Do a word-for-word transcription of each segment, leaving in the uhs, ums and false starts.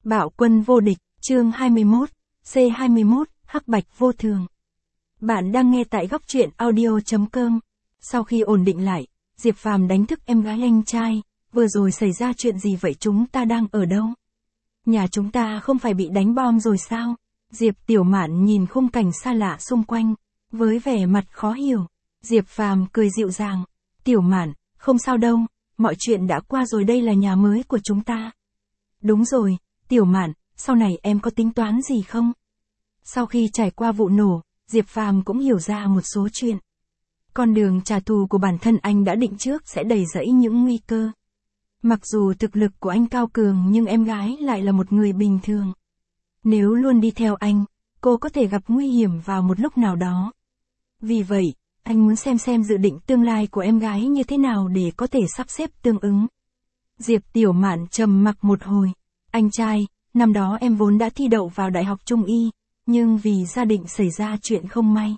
Bạo quân vô địch, chương hai mươi mốt, C hai mươi mốt, hắc bạch vô thường. Bạn đang nghe tại góc truyện audio.com. Sau khi ổn định lại, Diệp Phàm đánh thức em gái anh trai, vừa rồi xảy ra chuyện gì vậy, chúng ta đang ở đâu? Nhà chúng ta không phải bị đánh bom rồi sao? Diệp Tiểu Mạn nhìn khung cảnh xa lạ xung quanh, với vẻ mặt khó hiểu. Diệp Phàm cười dịu dàng, Tiểu Mạn, không sao đâu, mọi chuyện đã qua rồi, đây là nhà mới của chúng ta. Đúng rồi, Tiểu Mạn, sau này em có tính toán gì không? Sau khi trải qua vụ nổ, Diệp Phàm cũng hiểu ra một số chuyện. Con đường trả thù của bản thân anh đã định trước sẽ đầy rẫy những nguy cơ. Mặc dù thực lực của anh cao cường nhưng em gái lại là một người bình thường. Nếu luôn đi theo anh, cô có thể gặp nguy hiểm vào một lúc nào đó. Vì vậy, anh muốn xem xem dự định tương lai của em gái như thế nào để có thể sắp xếp tương ứng. Diệp Tiểu Mạn trầm mặc một hồi. Anh trai, năm đó em vốn đã thi đậu vào Đại học Trung Y, nhưng vì gia đình xảy ra chuyện không may,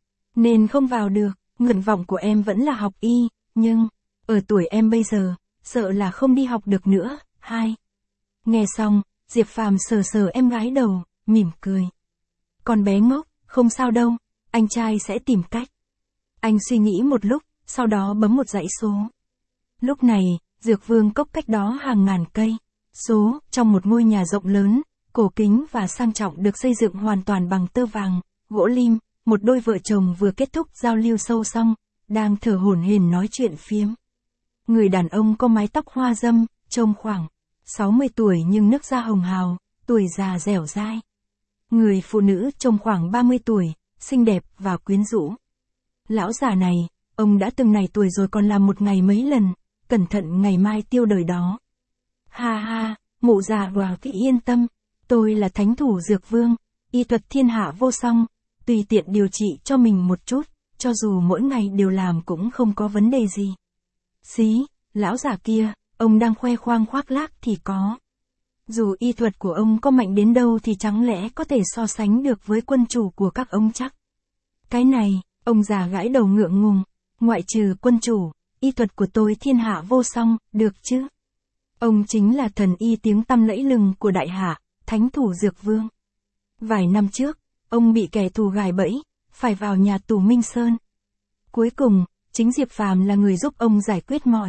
nên không vào được. Nguyện vọng của em vẫn là học y, nhưng, ở tuổi em bây giờ, sợ là không đi học được nữa. Hai. Nghe xong, Diệp Phàm sờ sờ em gái đầu, mỉm cười. Con bé ngốc, không sao đâu, anh trai sẽ tìm cách. Anh suy nghĩ một lúc, sau đó bấm một dãy số. Lúc này, Dược Vương Cốc cách đó hàng ngàn cây. Số, trong một ngôi nhà rộng lớn, cổ kính và sang trọng được xây dựng hoàn toàn bằng tơ vàng, gỗ lim. Một đôi vợ chồng vừa kết thúc giao lưu sâu xong, đang thở hổn hển nói chuyện phiếm. Người đàn ông có mái tóc hoa râm, trông khoảng sáu mươi tuổi nhưng nước da hồng hào, tuổi già dẻo dai. Người phụ nữ trông khoảng ba mươi tuổi, xinh đẹp và quyến rũ. Lão già này, ông đã từng này tuổi rồi còn làm một ngày mấy lần, cẩn thận ngày mai tiêu đời đó. Ha ha, mụ già và cứ yên tâm, tôi là thánh thủ Dược Vương, y thuật thiên hạ vô song. Tùy tiện điều trị cho mình một chút, cho dù mỗi ngày đều làm cũng không có vấn đề gì. Xí, lão già kia, ông đang khoe khoang khoác lác thì có. Dù y thuật của ông có mạnh đến đâu thì chẳng lẽ có thể so sánh được với quân chủ của các ông chắc. Cái này, ông già gãi đầu ngượng ngùng, ngoại trừ quân chủ, y thuật của tôi thiên hạ vô song, được chứ. Ông chính là thần y tiếng tăm lẫy lừng của đại hạ, thánh thủ Dược Vương. Vài năm trước, ông bị kẻ thù gài bẫy, phải vào nhà tù Minh Sơn. Cuối cùng, chính Diệp Phàm là người giúp ông giải quyết mọi.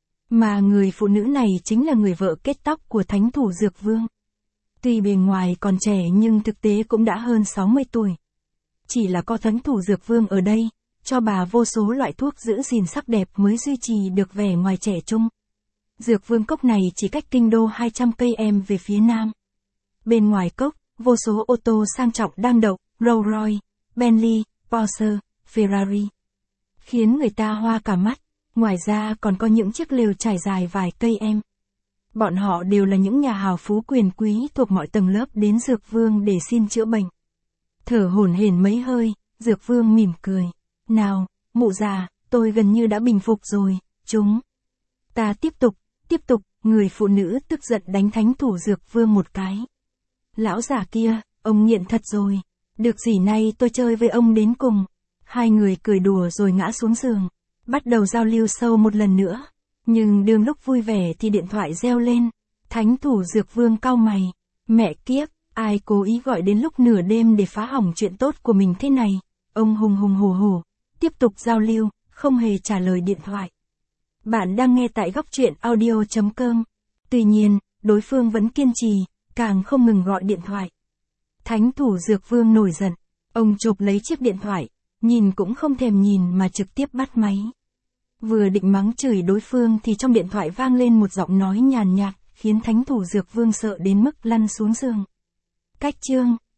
Mà người phụ nữ này chính là người vợ kết tóc của thánh thủ Dược Vương. Tuy bề ngoài còn trẻ nhưng thực tế cũng đã hơn sáu mươi tuổi. Chỉ là có thánh thủ Dược Vương ở đây, cho bà vô số loại thuốc giữ gìn sắc đẹp mới duy trì được vẻ ngoài trẻ trung. Dược Vương Cốc này chỉ cách kinh đô hai trăm cây em về phía nam. Bên ngoài cốc, vô số ô tô sang trọng đang đậu, Rolls Royce, Bentley, Porsche, Ferrari. Khiến người ta hoa cả mắt, ngoài ra còn có những chiếc lều trải dài vài cây em. Bọn họ đều là những nhà hào phú quyền quý thuộc mọi tầng lớp đến Dược Vương để xin chữa bệnh. Thở hổn hển mấy hơi, Dược Vương mỉm cười. Nào, mụ già, tôi gần như đã bình phục rồi, chúng. Ta tiếp tục, tiếp tục, người phụ nữ tức giận đánh thánh thủ Dược Vương một cái. Lão già kia, ông nghiện thật rồi. Được gì nay tôi chơi với ông đến cùng. Hai người cười đùa rồi ngã xuống giường. Bắt đầu giao lưu sâu một lần nữa. Nhưng đương lúc vui vẻ thì điện thoại reo lên. Thánh thủ Dược Vương cau mày. Mẹ kiếp, ai cố ý gọi đến lúc nửa đêm để phá hỏng chuyện tốt của mình thế này. Ông hùng hùng hổ hổ. Tiếp tục giao lưu, không hề trả lời điện thoại. Bạn đang nghe tại góc truyện audio.com. Tuy nhiên, đối phương vẫn kiên trì. Càng không ngừng gọi điện thoại. Thánh thủ Dược Vương nổi giận. Ông chộp lấy chiếc điện thoại, nhìn cũng không thèm nhìn mà trực tiếp bắt máy. Vừa định mắng chửi đối phương thì trong điện thoại vang lên một giọng nói nhàn nhạt, khiến thánh thủ Dược Vương sợ đến mức lăn xuống giường. Cách chương,